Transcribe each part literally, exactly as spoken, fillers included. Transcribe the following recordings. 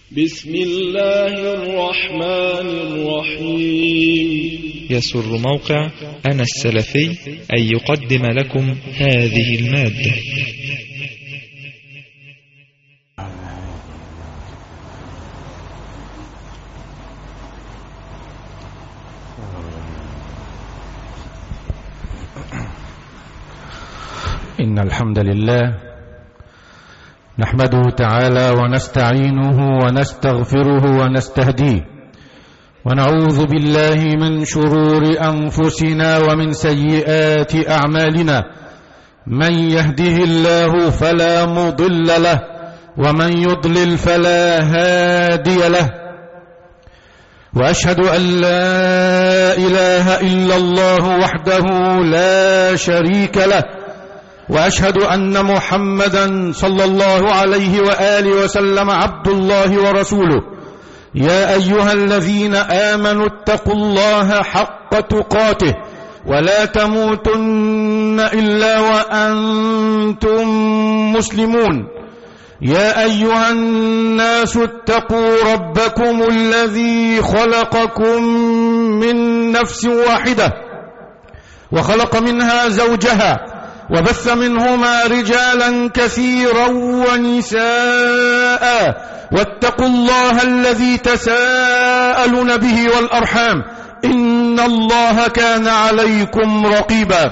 بسم الله الرحمن الرحيم. يسر موقع أنا السلفي أن يقدم لكم هذه المادة. إن الحمد لله نحمده تعالى ونستعينه ونستغفره ونستهديه، ونعوذ بالله من شرور أنفسنا ومن سيئات أعمالنا. من يهده الله فلا مضل له، ومن يضلل فلا هادي له. وأشهد أن لا إله إلا الله وحده لا شريك له، وأشهد أن محمدا صلى الله عليه وآله وسلم عبد الله ورسوله. يا أيها الذين آمنوا اتقوا الله حق تقاته ولا تموتن إلا وأنتم مسلمون. يا أيها الناس اتقوا ربكم الذي خلقكم من نفس واحدة وخلق منها زوجها وبث منهما رجالا كثيرا ونساء، واتقوا الله الذي تساءلون به والأرحام إن الله كان عليكم رقيبا.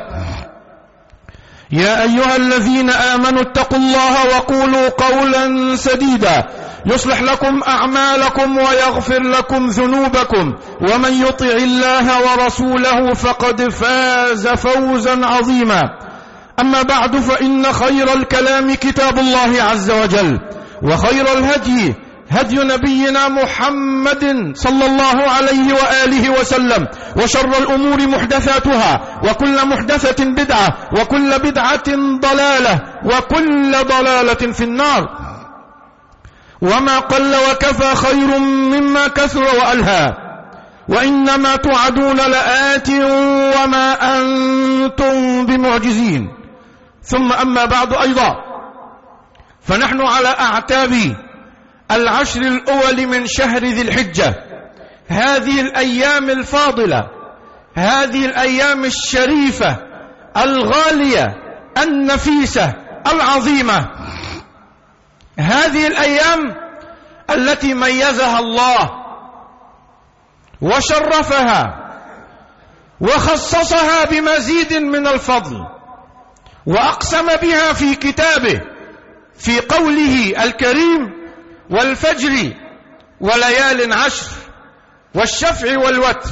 يا أيها الذين آمنوا اتقوا الله وقولوا قولا سديدا يصلح لكم أعمالكم ويغفر لكم ذنوبكم، ومن يطع الله ورسوله فقد فاز فوزا عظيما. أما بعد، فإن خير الكلام كتاب الله عز وجل، وخير الهدي هدي نبينا محمد صلى الله عليه وآله وسلم، وشر الأمور محدثاتها، وكل محدثة بدعة، وكل بدعة ضلالة، وكل ضلالة في النار. وما قل وكفى خير مما كثر وألهى، وإنما توعدون لآت وما أنتم بمعجزين. ثم أما بعد أيضا، فنحن على أعتاب العشر الأول من شهر ذي الحجة، هذه الأيام الفاضلة، هذه الأيام الشريفة الغالية النفيسة العظيمة، هذه الأيام التي ميزها الله وشرفها وخصصها بمزيد من الفضل، وأقسم بها في كتابه في قوله الكريم: والفجر وليال عشر والشفع والوتر.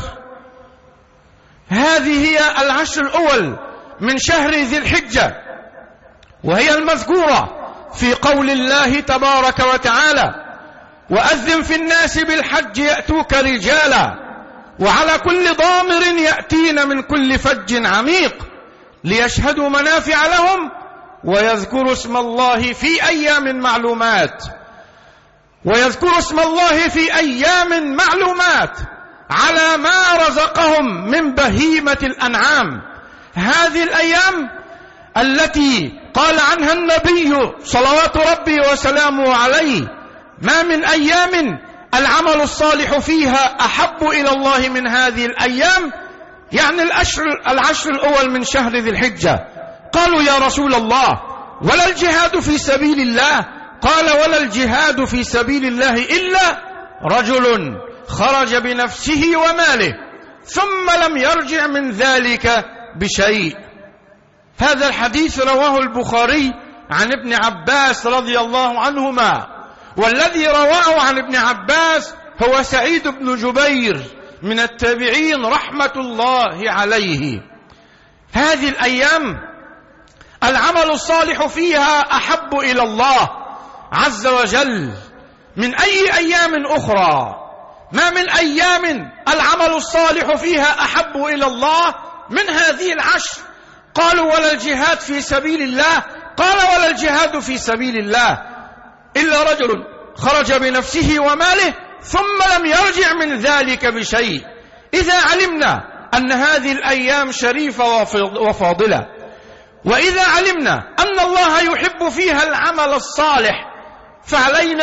هذه هي العشر الأول من شهر ذي الحجة، وهي المذكورة في قول الله تبارك وتعالى: وأذن في الناس بالحج يأتوك رجالا وعلى كل ضامر يأتين من كل فج عميق ليشهدوا منافع لهم ويذكروا اسم الله في أيام معلومات ويذكروا اسم الله في أيام معلومات على ما رزقهم من بهيمة الأنعام. هذه الأيام التي قال عنها النبي صلوات ربي وسلامه عليه: ما من أيام العمل الصالح فيها أحب إلى الله من هذه الأيام، يعني العشر, العشر الأول من شهر ذي الحجة. قالوا: يا رسول الله، ولا الجهاد في سبيل الله؟ قال: ولا الجهاد في سبيل الله إلا رجل خرج بنفسه وماله ثم لم يرجع من ذلك بشيء. هذا الحديث رواه البخاري عن ابن عباس رضي الله عنهما، والذي رواه عن ابن عباس هو سعيد بن جبير من التابعين رحمة الله عليه. هذه الأيام العمل الصالح فيها أحب إلى الله عز وجل من أي أيام أخرى. ما من أيام العمل الصالح فيها أحب إلى الله من هذه العشر. قالوا: ولا الجهاد في سبيل الله؟ قال: ولا الجهاد في سبيل الله إلا رجل خرج بنفسه وماله ثم لم يرجع من ذلك بشيء. إذا علمنا أن هذه الأيام شريفة وفاضلة، وإذا علمنا أن الله يحب فيها العمل الصالح، فعلينا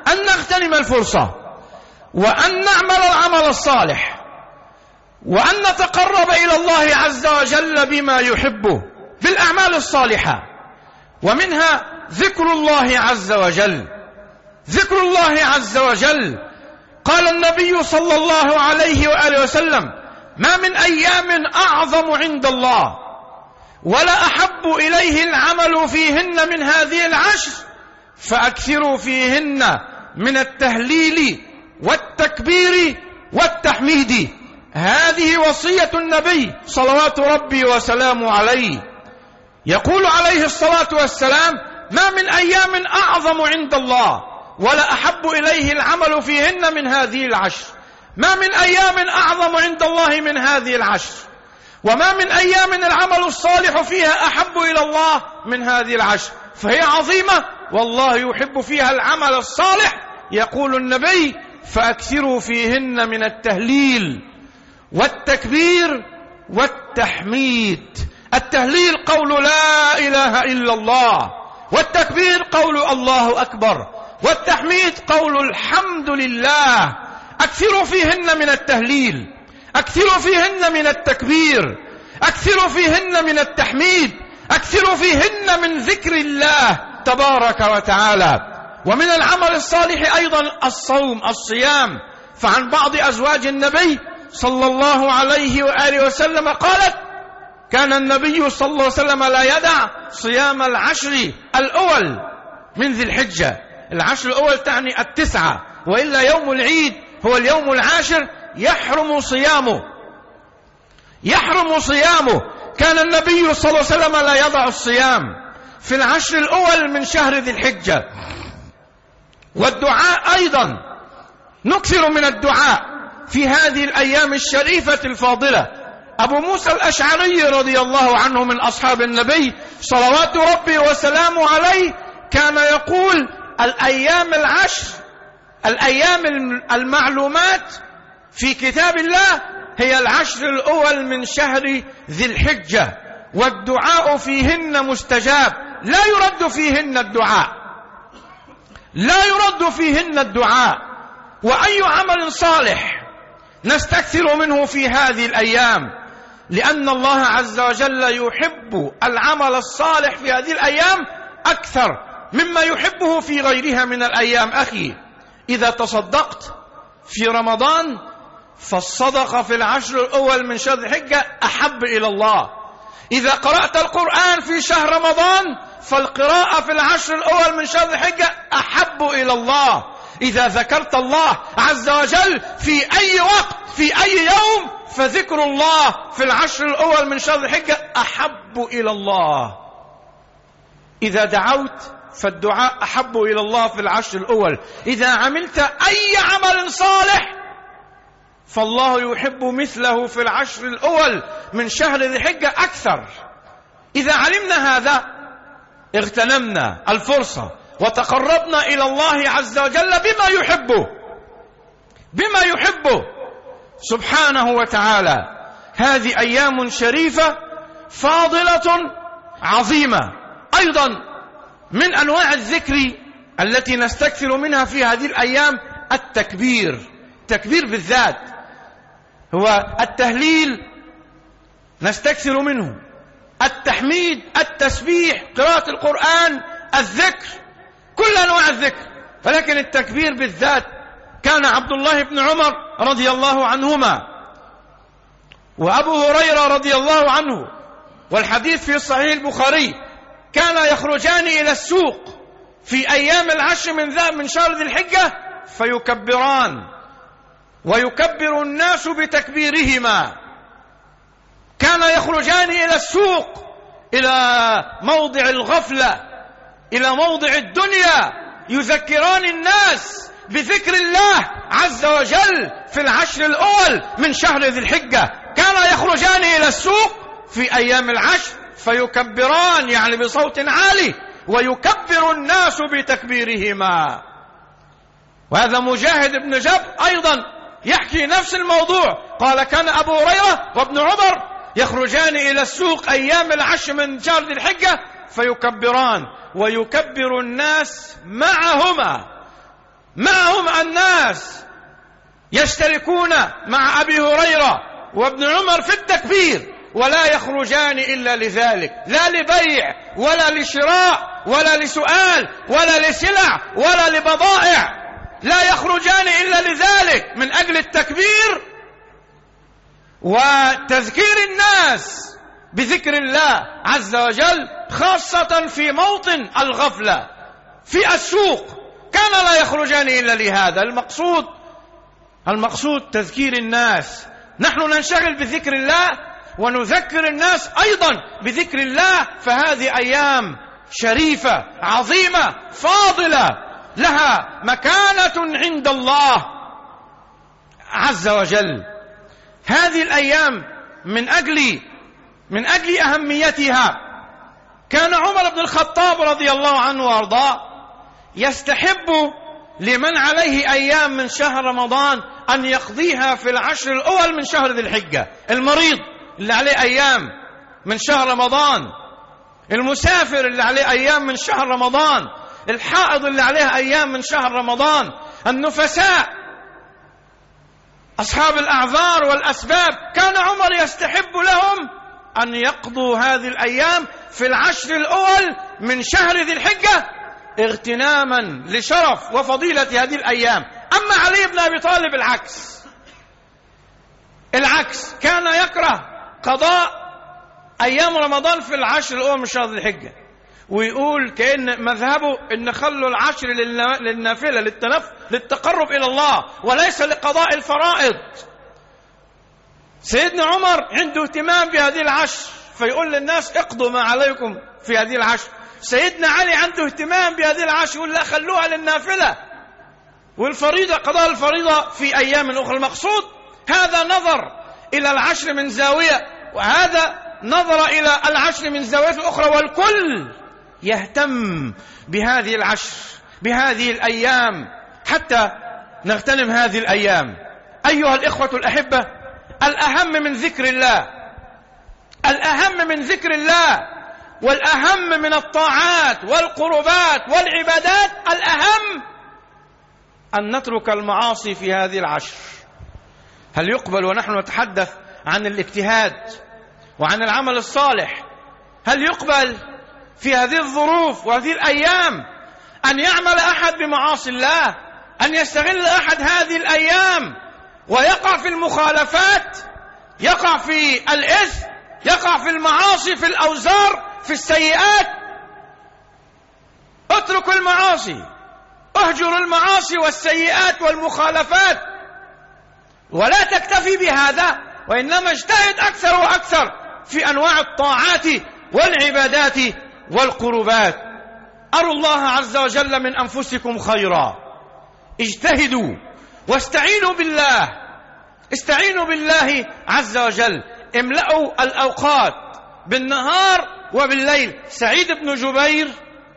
أن نغتنم الفرصة وأن نعمل العمل الصالح وأن نتقرب إلى الله عز وجل بما يحبه بالأعمال الصالحة، ومنها ذكر الله عز وجل. ذكر الله عز وجل، قال النبي صلى الله عليه وآله وسلم: ما من أيام أعظم عند الله ولا أحب إليه العمل فيهن من هذه العشر فأكثروا فيهن من التهليل والتكبير والتحميد. هذه وصية النبي صلوات ربي وسلامه عليه. يقول عليه الصلاة والسلام: ما من أيام أعظم عند الله ولا أحب إليه العمل فيهن من هذه العشر. ما من أيام أعظم عند الله من هذه العشر، وما من أيام العمل الصالح فيها أحب إلى الله من هذه العشر، فهي عظيمة والله يحب فيها العمل الصالح. يقول النبي: فأكثروا فيهن من التهليل والتكبير والتحميد. التهليل قول لا إله إلا الله، والتكبير قول الله أكبر، والتحميد قول الحمد لله. أكثروا فيهن من التهليل، أكثروا فيهن من التكبير، أكثروا فيهن من التحميد، أكثروا فيهن من ذكر الله تبارك وتعالى. ومن العمل الصالح أيضا الصوم، الصيام. فعن بعض أزواج النبي صلى الله عليه وآله وسلم قالت: كان النبي صلى الله عليه وسلم لا يدع صيام العشر الأول من ذي الحجة. العشر الأول تعني التسعة، وإلا يوم العيد هو اليوم العاشر يحرم صيامه، يحرم صيامه. كان النبي صلى الله عليه وسلم لا يضع الصيام في العشر الأول من شهر ذي الحجة. والدعاء أيضا، نكثر من الدعاء في هذه الأيام الشريفة الفاضلة. أبو موسى الأشعري رضي الله عنه من أصحاب النبي صلوات ربي وسلامه عليه كان يقول: الأيام العشر، الأيام المعلومات في كتاب الله هي العشر الأول من شهر ذي الحجة، والدعاء فيهن مستجاب، لا يرد فيهن الدعاء، لا يرد فيهن الدعاء. وأي عمل صالح نستكثر منه في هذه الأيام، لأن الله عز وجل يحب العمل الصالح في هذه الأيام أكثر مما يحبه في غيرها من الأيام. أخي، إذا تصدقت في رمضان فالصدقة في العشر الأول من شهر الحجة أحب إلى الله. إذا قرأت القرآن في شهر رمضان فالقراءة في العشر الأول من شهر الحجة أحب إلى الله. إذا ذكرت الله عز وجل في أي وقت في أي يوم فذكر الله في العشر الأول من شهر الحجة أحب إلى الله. إذا دعوت فالدعاء أحب إلى الله في العشر الأول. إذا عملت أي عمل صالح فالله يحب مثله في العشر الأول من شهر ذي الحجة أكثر. إذا علمنا هذا اغتنمنا الفرصة وتقربنا إلى الله عز وجل بما يحبه، بما يحبه سبحانه وتعالى. هذه أيام شريفة فاضلة عظيمة. أيضا من أنواع الذكر التي نستكثر منها في هذه الأيام التكبير. التكبير بالذات هو التهليل نستكثر منه، التحميد، التسبيح، قراءة القرآن، الذكر، كل أنواع الذكر. ولكن التكبير بالذات كان عبد الله بن عمر رضي الله عنهما وأبو هريرة رضي الله عنه، والحديث في صحيح البخاري، كان يخرجان إلى السوق في أيام العشر من ذا من شهر ذي الحجة فيكبران، ويكبر الناس بتكبيرهما. كان يخرجان إلى السوق، إلى موضع الغفلة، إلى موضع الدنيا، يذكران الناس بذكر الله عز وجل في العشر الأول من شهر ذي الحجة. كان يخرجان إلى السوق في أيام العشر فيكبران، يعني بصوت عالي، ويكبر الناس بتكبيرهما. وهذا مجاهد بن جبر أيضا يحكي نفس الموضوع، قال: كان أبو هريرة وابن عمر يخرجان إلى السوق أيام العشر من شهر ذي الحجة فيكبران، ويكبر الناس معهما. معهم الناس يشتركون مع أبي هريرة وابن عمر في التكبير، ولا يخرجان إلا لذلك، لا لبيع ولا لشراء ولا لسؤال ولا لسلع ولا لبضائع، لا يخرجان إلا لذلك، من أجل التكبير وتذكير الناس بذكر الله عز وجل، خاصة في موطن الغفلة في السوق. كان لا يخرجان إلا لهذا المقصود. المقصود تذكير الناس. نحن ننشغل بذكر الله ونذكر الناس أيضا بذكر الله، فهذه أيام شريفة عظيمة فاضلة لها مكانة عند الله عز وجل. هذه الأيام من أجل من أجل أهميتها كان عمر بن الخطاب رضي الله عنه وأرضاه يستحب لمن عليه أيام من شهر رمضان أن يقضيها في العشر الأول من شهر ذي الحجة. المريض اللي عليه أيام من شهر رمضان، المسافر اللي عليه أيام من شهر رمضان، الحائض اللي عليه أيام من شهر رمضان، النفساء، أصحاب الأعذار والأسباب، كان عمر يستحب لهم أن يقضوا هذه الأيام في العشر الأول من شهر ذي الحجة اغتناما لشرف وفضيلة هذه الأيام. أما علي بن أبي طالب العكس العكس كان يكره قضاء أيام رمضان في العشر الأول من شهر ذي الحجة، ويقول كأن مذهبه إن خلوا العشر للنافلة للتنف للتقرب إلى الله وليس لقضاء الفرائض. سيدنا عمر عنده اهتمام بهذه العشر فيقول للناس اقضوا ما عليكم في هذه العشر. سيدنا علي عنده اهتمام بهذه العشر يقول لا خلوها للنافلة، والفريضة قضاء الفريضة في أيام أخرى. المقصود هذا نظر إلى العشر من زاوية، وهذا نظر إلى العشر من زاوية أخرى، والكل يهتم بهذه العشر بهذه الأيام حتى نغتنم هذه الأيام. أيها الإخوة الأحبة، الأهم من ذكر الله الأهم من ذكر الله والأهم من الطاعات والقربات والعبادات، الأهم أن نترك المعاصي في هذه العشر. هل يقبل ونحن نتحدث عن الاجتهاد وعن العمل الصالح، هل يقبل في هذه الظروف وهذه الأيام أن يعمل أحد بمعاصي الله، أن يستغل أحد هذه الأيام ويقع في المخالفات، يقع في الإثم، يقع في المعاصي، في الأوزار، في السيئات؟ اترك المعاصي، اهجر المعاصي والسيئات والمخالفات، ولا تكتفي بهذا، وإنما اجتهد أكثر وأكثر في أنواع الطاعات والعبادات والقربات. أروا الله عز وجل من أنفسكم خيرا، اجتهدوا واستعينوا بالله، استعينوا بالله عز وجل، املأوا الأوقات بالنهار وبالليل. سعيد بن جبير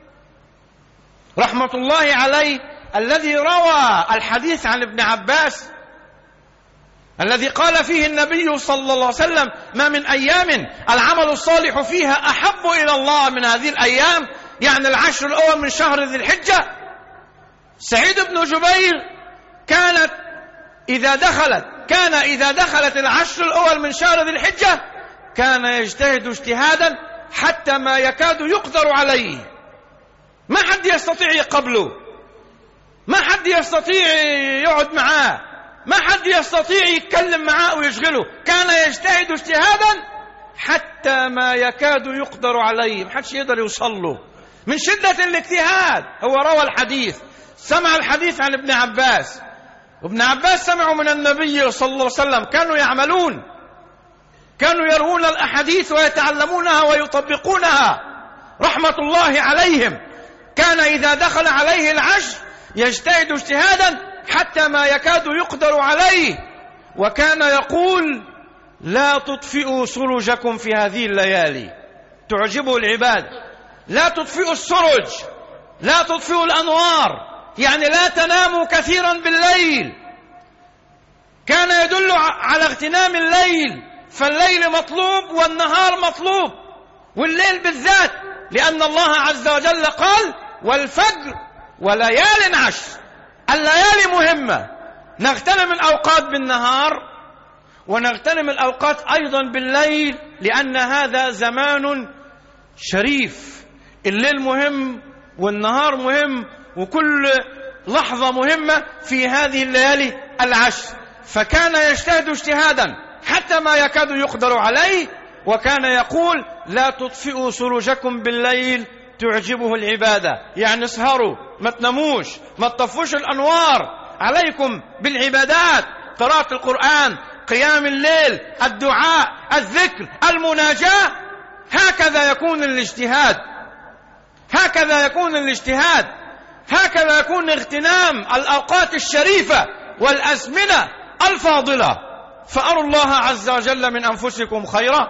رحمة الله عليه الذي روى الحديث عن ابن عباس الذي قال فيه النبي صلى الله عليه وسلم ما من أيام العمل الصالح فيها أحب إلى الله من هذه الأيام، يعني العشر الأول من شهر ذي الحجة. سعيد بن جبير كانت إذا دخلت كان إذا دخلت العشر الأول من شهر ذي الحجة كان يجتهد اجتهادا حتى ما يكاد يقدر عليه، ما حد يستطيع يقبله، ما حد يستطيع يقعد معاه، ما حد يستطيع يتكلم معاه ويشغله. كان يجتهد اجتهادا حتى ما يكاد يقدر عليه، ما حدش يقدر يوصل له من شدة الاجتهاد. هو روى الحديث، سمع الحديث عن ابن عباس، وابن عباس سمعوا من النبي صلى الله عليه وسلم، كانوا يعملون، كانوا يروون الأحاديث ويتعلمونها ويطبقونها رحمة الله عليهم. كان إذا دخل عليه العشر يجتهد اجتهادا حتى ما يكاد يقدر عليه، وكان يقول لا تطفئوا سرجكم في هذه الليالي. تعجبه العباد، لا تطفئوا السرج، لا تطفئوا الأنوار، يعني لا تناموا كثيرا بالليل. كان يدل على اغتنام الليل، فالليل مطلوب والنهار مطلوب، والليل بالذات، لأن الله عز وجل قال والفجر وليال عشر. الليالي مهمة، نغتنم الأوقات بالنهار ونغتنم الأوقات أيضا بالليل، لأن هذا زمان شريف. الليل مهم والنهار مهم وكل لحظة مهمة في هذه الليالي العشر. فكان يجتهد اجتهادا حتى ما يكاد يقدر عليه، وكان يقول: لا تطفئوا سروجكم بالليل تعجبه العبادة، يعني اسهروا، ما تناموش، ما تطفوش الأنوار، عليكم بالعبادات، قراءة القرآن، قيام الليل، الدعاء، الذكر، المناجاة. هكذا يكون الاجتهاد، هكذا يكون الاجتهاد، هكذا يكون اغتنام الأوقات الشريفة والأزمنة الفاضلة. فأروا الله عز وجل من أنفسكم خيرا،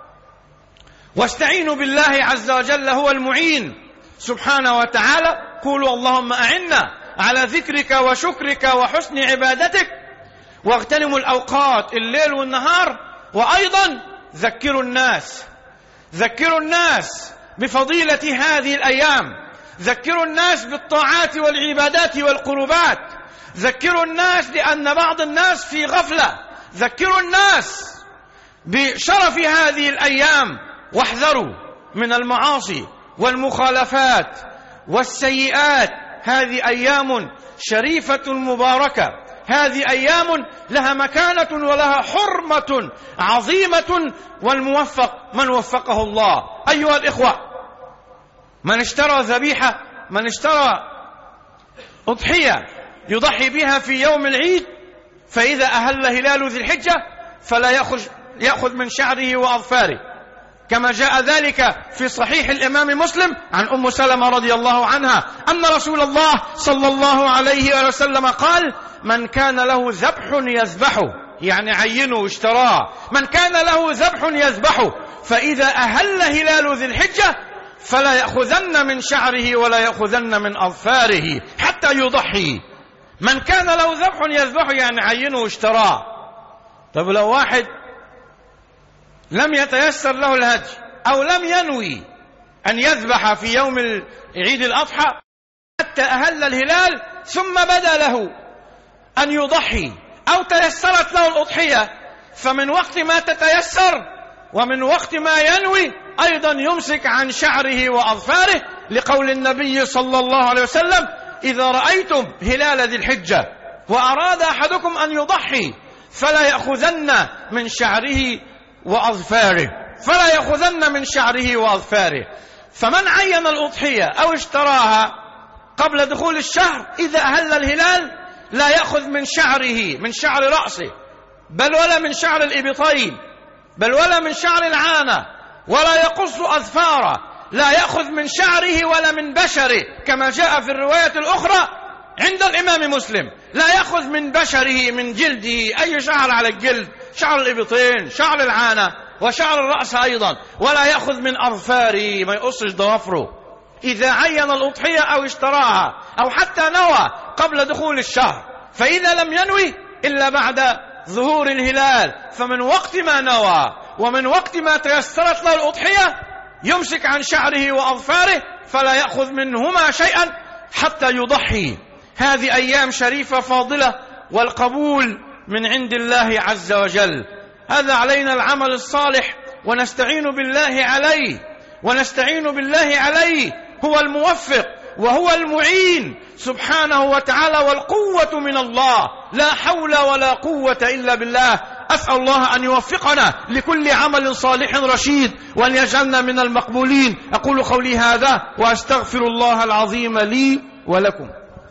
واستعينوا بالله عز وجل، هو المعين سبحانه وتعالى. قولوا اللهم أعنا على ذكرك وشكرك وحسن عبادتك. واغتنموا الأوقات الليل والنهار. وأيضا ذكروا الناس، ذكروا الناس بفضيلة هذه الأيام، ذكروا الناس بالطاعات والعبادات والقربات، ذكروا الناس لأن بعض الناس في غفلة، ذكروا الناس بشرف هذه الأيام، واحذروا من المعاصي والمخالفات والسيئات. هذه أيام شريفة مباركة، هذه أيام لها مكانة ولها حرمة عظيمة، والموفق من وفقه الله. أيها الإخوة، من اشترى ذبيحة، من اشترى أضحية يضحي بها في يوم العيد، فإذا أهل هلال ذي الحجة فلا يأخذ, يأخذ من شعره وأظفاره، كما جاء ذلك في صحيح الإمام مسلم عن أم سلمة رضي الله عنها أن رسول الله صلى الله عليه وسلم قال: من كان له ذبح يذبحه، يعني عينه واشتراه، من كان له ذبح يذبحه، فإذا أهل هلال ذي الحجة فلا يأخذن من شعره ولا يأخذن من أظفاره حتى يضحي. من كان له ذبح يذبحه يعني عينه واشتراه. طب لو واحد لم يتيسر له الهدي أو لم ينوي أن يذبح في يوم عيد الأضحى حتى أهل الهلال ثم بدا له أن يضحي أو تيسرت له الأضحية، فمن وقت ما تتيسر ومن وقت ما ينوي أيضا يمسك عن شعره وأظفاره، لقول النبي صلى الله عليه وسلم: إذا رأيتم هلال ذي الحجة وأراد أحدكم أن يضحي فلا يأخذن من شعره وأظفاره، فلا يأخذن من شعره وأظفاره. فمن عين الأضحية أو اشتراها قبل دخول الشهر إذا أهل الهلال لا يأخذ من شعره، من شعر رأسه، بل ولا من شعر الإبطين، بل ولا من شعر العانة، ولا يقص أظفاره، لا يأخذ من شعره ولا من بشره، كما جاء في الرواية الأخرى عند الإمام مسلم: لا يأخذ من بشره، من جلده، أي شعر على الجلد، شعر الإبطين، شعر العانة، وشعر الرأس أيضا، ولا يأخذ من أظفاره، ما يقصش ضوافره. إذا عين الأضحية أو اشتراها أو حتى نوى قبل دخول الشهر، فإذا لم ينوي إلا بعد ظهور الهلال، فمن وقت ما نوى ومن وقت ما تيسرت له الأضحية يمسك عن شعره وأظفاره فلا يأخذ منهما شيئا حتى يضحي. هذه أيام شريفة فاضلة، والقبول من عند الله عز وجل. هذا علينا العمل الصالح، ونستعين بالله عليه، ونستعين بالله عليه. هو الموفق وهو المعين سبحانه وتعالى، والقوة من الله، لا حول ولا قوة إلا بالله. أسأل الله أن يوفقنا لكل عمل صالح رشيد، وأن يجعلنا من المقبولين. أقول قولي هذا وأستغفر الله العظيم لي ولكم.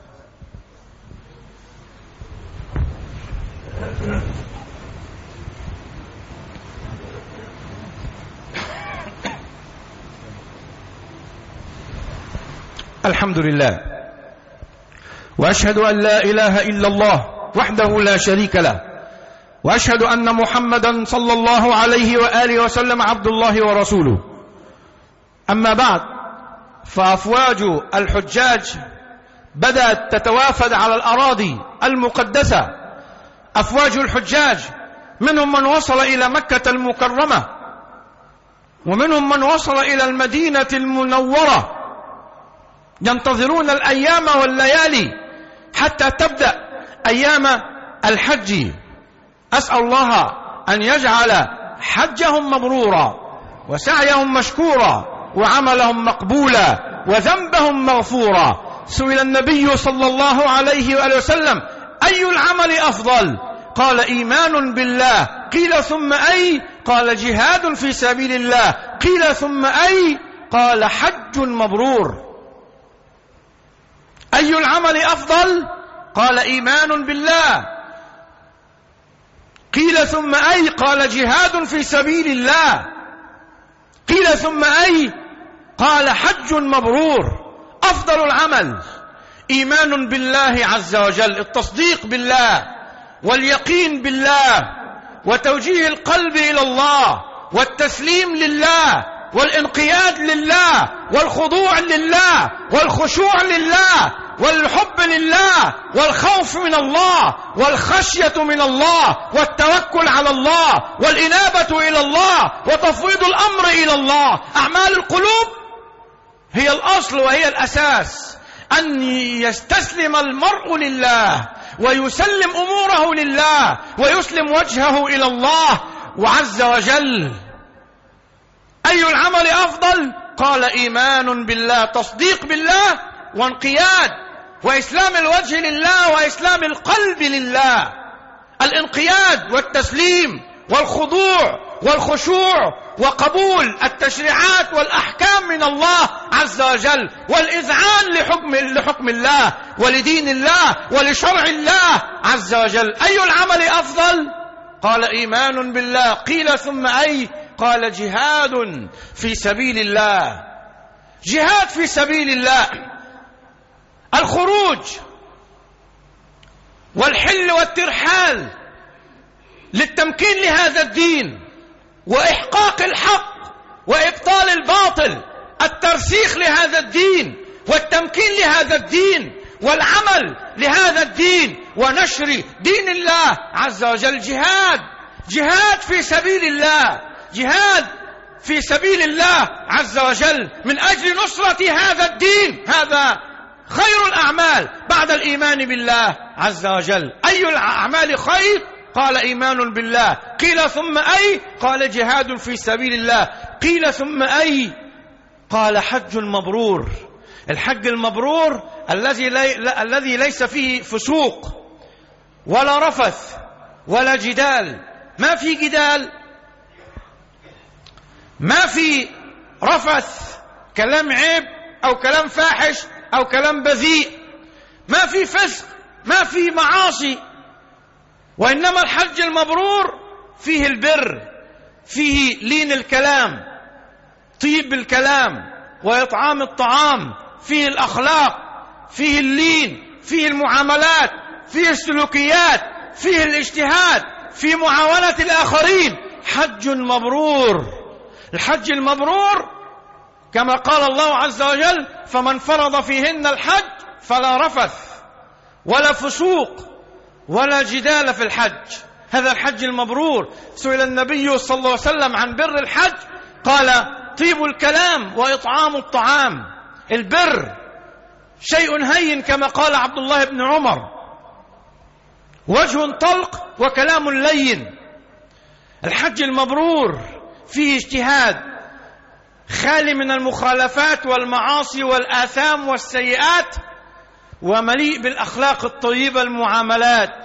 الحمد لله، وأشهد أن لا إله إلا الله وحده لا شريك له، وأشهد أن محمدا صلى الله عليه وآله وسلم عبد الله ورسوله. أما بعد، فأفواج الحجاج بدأت تتوافد على الأراضي المقدسة. أفواج الحجاج منهم من وصل إلى مكة المكرمة، ومنهم من وصل إلى المدينة المنورة، ينتظرون الأيام والليالي حتى تبدأ أيام الحج. أسأل الله أن يجعل حجهم مبرورا وسعيهم مشكورا وعملهم مقبولا وذنبهم مغفورا. سئل النبي صلى الله عليه وآله وسلم: أي العمل أفضل؟ قال: إيمان بالله. قيل: ثم أي؟ قال: جهاد في سبيل الله. قيل: ثم أي؟ قال: حج مبرور. أي العمل أفضل؟ قال: إيمان بالله. قيل: ثم أي؟ قال: جهاد في سبيل الله. قيل: ثم أي؟ قال: حج مبرور. أفضل العمل إيمان بالله عز وجل، التصديق بالله واليقين بالله وتوجيه القلب إلى الله والتسليم لله والانقياد لله والخضوع لله والخشوع لله والحب لله والخوف من الله والخشية من الله والتوكل على الله والإنابة إلى الله وتفويض الأمر إلى الله. أعمال القلوب هي الأصل وهي الأساس، أن يستسلم المرء لله ويسلم أموره لله ويسلم وجهه إلى الله وعز وجل. أي العمل أفضل؟ قال: إيمان بالله، تصديق بالله وانقياد وإسلام الوجه لله وإسلام القلب لله. الانقياد والتسليم والخضوع والخشوع وقبول التشريعات والأحكام من الله عز وجل والإذعان لحكم, لحكم الله ولدين الله ولشرع الله عز وجل. أي العمل أفضل؟ قال: إيمان بالله. قيل: ثم أي؟ قال: جهاد في سبيل الله. جهاد في سبيل الله، الخروج والحل والترحال للتمكين لهذا الدين وإحقاق الحق وإبطال الباطل، الترسيخ لهذا الدين والتمكين لهذا الدين والعمل لهذا الدين ونشر دين الله عز وجل. جهاد جهاد في سبيل الله، جهاد في سبيل الله عز وجل من أجل نصرة هذا الدين. هذا خير الأعمال بعد الإيمان بالله عز وجل. أي الأعمال خير؟ قال: إيمان بالله. قيل: ثم أي؟ قال: جهاد في سبيل الله. قيل: ثم أي؟ قال: حج مبرور. الحج المبرور الذي لي... الذي ليس فيه فسوق ولا رفث ولا جدال. ما في جدال، ما في رفث، كلام عيب أو كلام فاحش أو كلام بذيء، ما في فسق، ما في معاصي، وإنما الحج المبرور فيه البر، فيه لين الكلام، طيب الكلام وإطعام الطعام، فيه الأخلاق، فيه اللين، فيه المعاملات، فيه السلوكيات، فيه الاجتهاد، فيه معاونة الآخرين. حج مبرور. الحج المبرور كما قال الله عز وجل: فمن فرض فيهن الحج فلا رفث ولا فسوق ولا جدال في الحج. هذا الحج المبرور. سئل النبي صلى الله عليه وسلم عن بر الحج قال: طيب الكلام وإطعام الطعام. البر شيء هين كما قال عبد الله بن عمر، وجه طلق وكلام لين. الحج المبرور فيه اجتهاد خالي من المخالفات والمعاصي والآثام والسيئات، ومليء بالأخلاق الطيبة، المعاملات،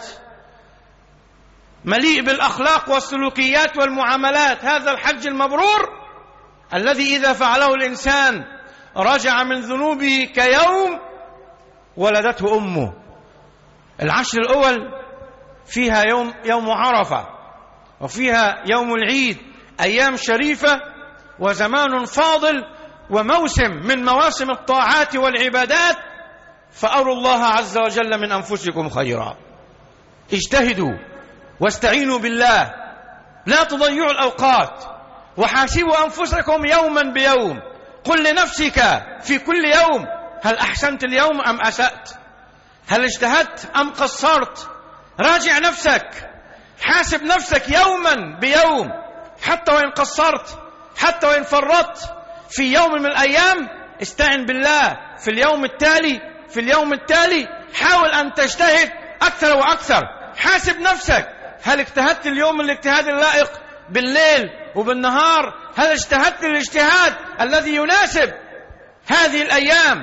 مليء بالأخلاق والسلوكيات والمعاملات. هذا الحج المبرور الذي إذا فعله الإنسان رجع من ذنوبه كيوم ولدته أمه. العشر الأول فيها يوم, يوم عرفة، وفيها يوم العيد، أيام شريفة وزمان فاضل وموسم من مواسم الطاعات والعبادات. فأروا الله عز وجل من أنفسكم خيرا، اجتهدوا واستعينوا بالله، لا تضيعوا الأوقات، وحاسبوا أنفسكم يوما بيوم. قل لنفسك في كل يوم: هل أحسنت اليوم أم أسأت؟ هل اجتهدت أم قصرت؟ راجع نفسك، حاسب نفسك يوما بيوم، حتى وإن قصرت، حتى وإن فرطت في يوم من الأيام، استعن بالله في اليوم التالي في اليوم التالي حاول أن تجتهد أكثر وأكثر. حاسب نفسك، هل اجتهدت اليوم الاجتهاد اللائق بالليل وبالنهار؟ هل اجتهدت الاجتهاد الذي يناسب هذه الأيام،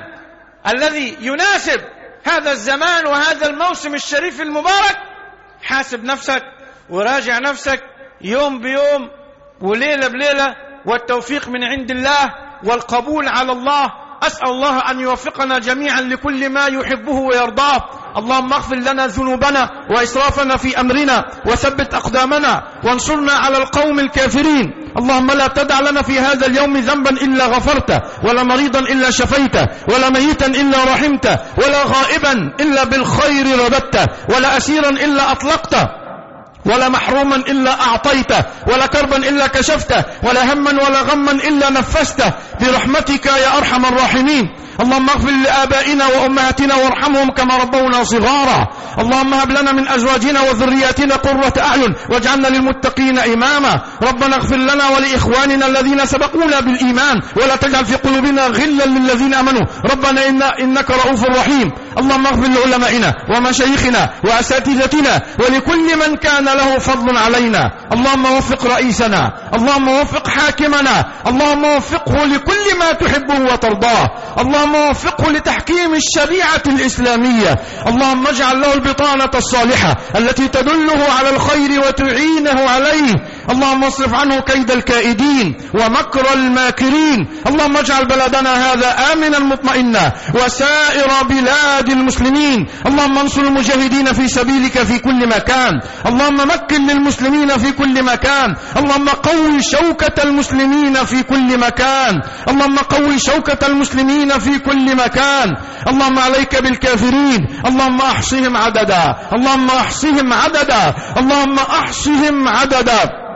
الذي يناسب هذا الزمان وهذا الموسم الشريف المبارك؟ حاسب نفسك وراجع نفسك يوم بيوم وليلة بليلة، والتوفيق من عند الله والقبول على الله. أسأل الله أن يوفقنا جميعا لكل ما يحبه ويرضاه. اللهم اغفر لنا ذنوبنا وإسرافنا في أمرنا، وثبت أقدامنا، وانصرنا على القوم الكافرين. اللهم لا تدع لنا في هذا اليوم ذنبا إلا غفرته، ولا مريضا إلا شفيته، ولا ميتا إلا رحمته، ولا غائبا إلا بالخير رددته، ولا أسيرا إلا أطلقته، ولا محروما إلا أعطيته، ولا كربا إلا كشفته، ولا هما ولا غما إلا نفسته، برحمتك يا أرحم الراحمين. اللهم اغفر لآبائنا وأمهاتنا وارحمهم كما ربونا صغارا. اللهم هب لنا من أزواجنا وذرياتنا قرة أعين واجعلنا للمتقين إماما. ربنا اغفر لنا ولإخواننا الذين سبقونا بالإيمان، ولا تجعل في قلوبنا غلا للذين آمنوا ربنا إن إنك رؤوف رحيم. اللهم اغفر لعلمائنا ومشايخنا وأساتذتنا ولكل من كان له فضل علينا. اللهم وفق رئيسنا، اللهم وفق حاكمنا، اللهم وفقه لكل ما تحبه وترضاه، اللهم وفقه لتحكيم الشريعة الإسلامية. اللهم اجعل له البطانة الصالحة التي تدله على الخير وتعينه عليه. اللهم اصرف عنه كيد الكائدين ومكر الماكرين. اللهم اجعل بلدنا هذا آمنا مطمئنا وسائر بلاد المسلمين. اللهم انصر المجاهدين في سبيلك في كل مكان. اللهم مكن للمسلمين في كل مكان. اللهم قوي شوكة المسلمين في كل مكان. اللهم قوي شوكة المسلمين في كل مكان. اللهم عليك بالكافرين، اللهم احصهم عددا، اللهم احصهم عددا، اللهم احصهم عددا.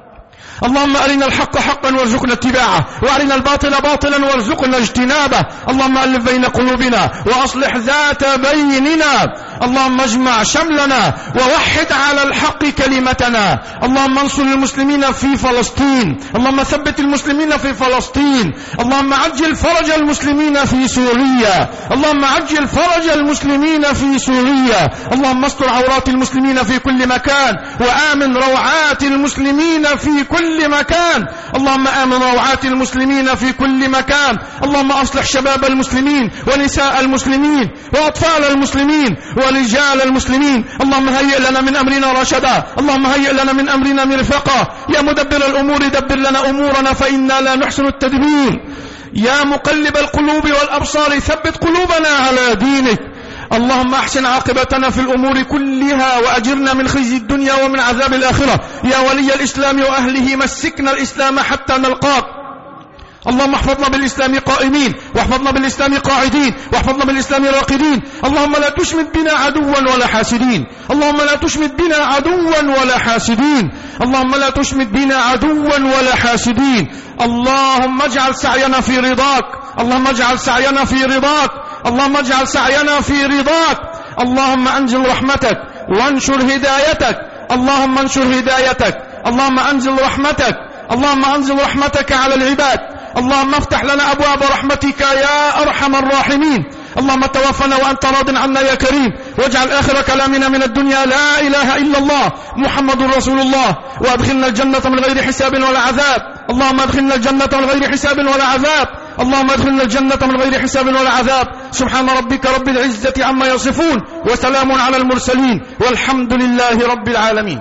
اللهم أرنا الحق حقا وارزقنا اتباعه، وأرنا الباطل باطلا وارزقنا اجتنابه. اللهم ألف بين قلوبنا وأصلح ذات بيننا. اللهم اجمع شملنا ووحد على الحق كلمتنا. اللهم انصر المسلمين في فلسطين، اللهم ثبت المسلمين في فلسطين. اللهم عجل فرج المسلمين في سوريا، اللهم عجل فرج المسلمين في سوريا. اللهم استر عورات المسلمين في كل مكان، وآمن روعات المسلمين في كل مكان. اللهم آمن روعات المسلمين في كل مكان. اللهم أصلح شباب المسلمين ونساء المسلمين وأطفال المسلمين ورجال المسلمين. اللهم هيئ لنا من أمرنا رشدا، اللهم هيئ لنا من أمرنا مرفقا. يا مدبر الأمور دبر لنا أمورنا فإنا لا نحسن التدبير. يا مقلب القلوب والأبصار ثبت قلوبنا على دينك. اللهم احسن عاقبتنا في الأمور كلها وأجرنا من خزي الدنيا ومن عذاب الآخرة. يا ولي الإسلام وأهله مسكنا الإسلام حتى نلقاك. اللهم احفظنا بالإسلام قائمين، واحفظنا بالإسلام قاعدين، واحفظنا بالإسلام راقدين. اللهم لا تشمت بنا عدوا ولا حاسدين، اللهم لا تشمت بنا عدوا ولا حاسدين، اللهم لا تشمت بنا عدوا ولا حاسدين. اللهم اجعل سعينا في رضاك، اللهم اجعل سعينا في رضاك، اللهم اجعل سعينا في رضاك. اللهم انزل رحمتك وانشر هدايتك، اللهم انشر هدايتك، اللهم انزل رحمتك، اللهم انزل رحمتك على العباد. اللهم افتح لنا أبواب رحمتك يا أرحم الراحمين. اللهم توفنا وأنت راض عنا يا كريم، واجعل آخر كلامنا من الدنيا لا إله إلا الله محمد رسول الله، وأدخلنا الجنة من غير حساب ولا عذاب. اللهم أدخلنا الجنة من غير حساب ولا عذاب، اللهم أدخلنا الجنة من غير حساب ولا عذاب. سبحان ربك رب العزة عما يصفون، وسلام على المرسلين، والحمد لله رب العالمين.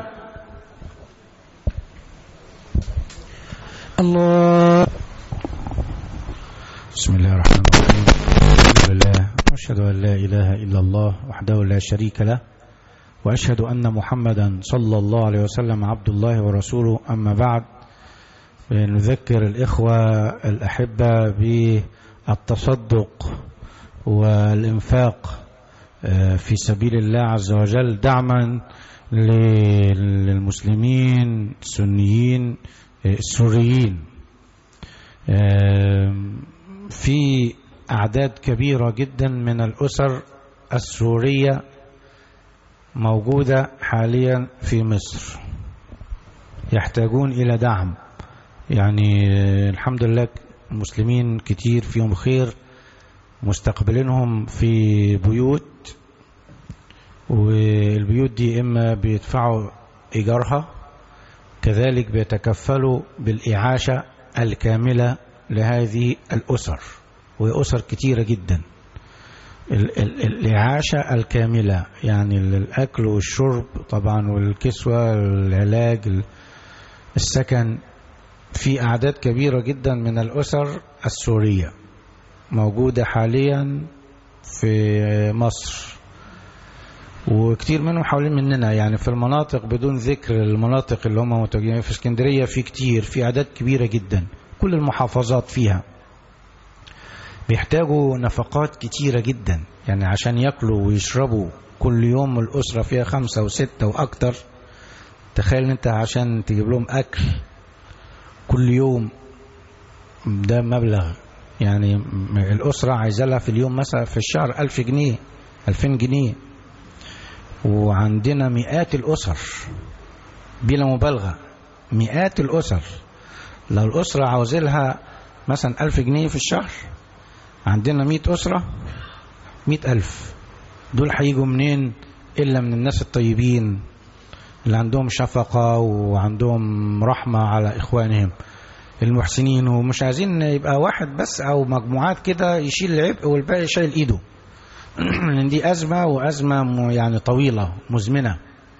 الله. بسم الله الرحمن الرحيم. الحمد لله، وأشهد أن لا إله إلا الله وحده لا شريك له، وأشهد أن محمدا صلى الله عليه وسلم عبد الله ورسوله. أما بعد، نذكر الإخوة الأحبة بالتصدق والإنفاق في سبيل الله عز وجل دعما للمسلمين السنيين السوريين. في أعداد كبيرة جدا من الأسر السورية موجودة حاليا في مصر يحتاجون إلى دعم. يعني الحمد لله المسلمين كتير فيهم خير، مستقبلينهم في بيوت والبيوت دي إما بيدفعوا إيجارها، كذلك بيتكفلوا بالإعاشة الكاملة لهذه الأسر، وهي أسر كتيرة جدا. الإعاشة الكاملة يعني الأكل والشرب طبعا والكسوة والعلاج السكن، في أعداد كبيرة جدا من الأسر السورية موجودة حاليا في مصر، وكتير منهم حوالين مننا، يعني في المناطق بدون ذكر المناطق اللي هم متواجدين في اسكندرية، في كتير، في أعداد كبيرة جدا، كل المحافظات فيها بيحتاجوا نفقات كتيرة جدا، يعني عشان يأكلوا ويشربوا كل يوم الأسرة فيها خمسة وستة وأكتر. تخيل انت عشان تجيب لهم أكل كل يوم ده مبلغ، يعني الأسرة عايزة لها في اليوم مثلا في الشهر ألف جنيه ألفين جنيه، وعندنا مئات الأسر بلا مبالغة، مئات الأسر. لو الأسرة عاوزلها مثلا ألف جنيه في الشهر، عندنا مئة أسرة، مئة ألف، دول هيجوا منين إلا من الناس الطيبين اللي عندهم شفقة وعندهم رحمة على إخوانهم المحسنين، ومش عايزين يبقى واحد بس أو مجموعات كده يشيل العبء والباقي شايل إيده. لأن دي أزمة، وأزمة يعني طويلة مزمنة.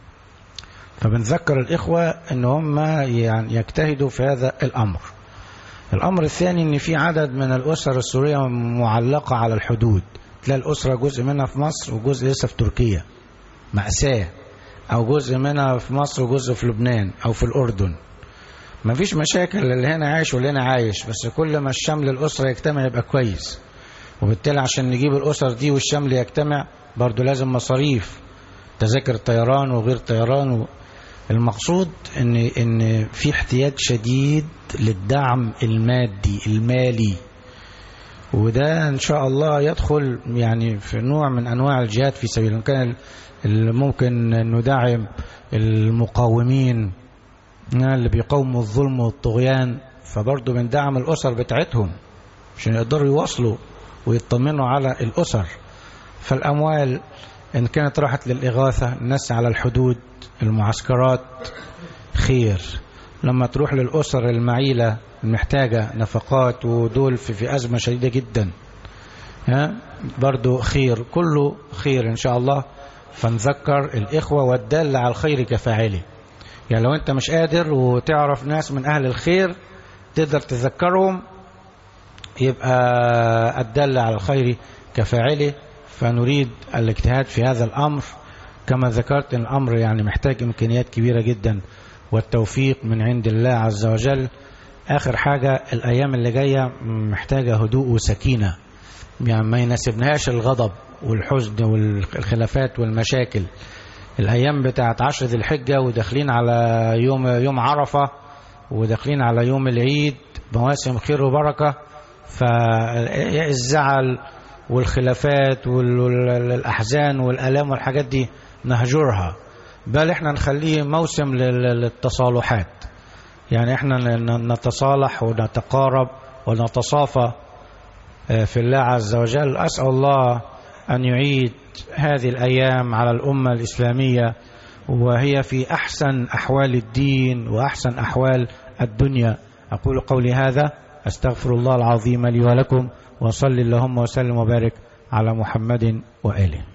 فبنذكر الإخوة إن هم يعني يجتهدوا في هذا الأمر. الأمر الثاني إن في عدد من الأسر السورية معلقة على الحدود، تلاقي الأسرة جزء منها في مصر وجزء لسه في تركيا، مأساة، أو جزء منها في مصر وجزء في لبنان أو في الأردن. ما فيش مشاكل، اللي هنا عايش واللي هنا عايش، بس كل ما الشمل الأسرة يجتمع يبقى كويس. وبالتالي عشان نجيب الأسر دي والشمل يجتمع برضو لازم مصاريف، تذاكر طيران وغير طيران. المقصود إن إن في احتياج شديد للدعم المادي المالي، وده إن شاء الله يدخل يعني في نوع من أنواع الجهاد في سبيل الله. كان ممكن ندعم المقاومين اللي بيقاوموا الظلم والطغيان، فبرضو بندعم الأسر بتاعتهم عشان يقدروا يواصلوا ويطمنوا على الأسر. فالأموال إن كانت راحت للإغاثة، الناس على الحدود، المعسكرات، خير. لما تروح للأسر المعيلة المحتاجة نفقات ودول في, في أزمة شديدة جدا، ها برضو خير، كله خير إن شاء الله. فنذكر الإخوة، والدال على الخير كفاعله. يعني لو أنت مش قادر وتعرف ناس من أهل الخير تقدر تذكرهم، يبقى الدال على الخير كفاعله. فنريد الاجتهاد في هذا الأمر. كما ذكرت إن الأمر يعني محتاج إمكانيات كبيرة جدا والتوفيق من عند الله عز وجل. آخر حاجة، الأيام اللي جاية محتاجة هدوء وسكينة، يعني ما يناسبناش الغضب والحزن والخلافات والمشاكل. الأيام بتاعت عشر ذي الحجة وداخلين على يوم يوم عرفة وداخلين على يوم العيد، مواسم خير وبركة. فالزعل والخلافات والأحزان والألام والحاجات دي نهجرها، بل احنا نخليه موسم للتصالحات. يعني احنا نتصالح ونتقارب ونتصافى في الله عز وجل. أسأل الله أن يعيد هذه الأيام على الأمة الإسلامية وهي في أحسن أحوال الدين وأحسن أحوال الدنيا. أقول قولي هذا، أستغفر الله العظيم لي ولكم، وصل اللهم وسلم وبارك على محمد وآله.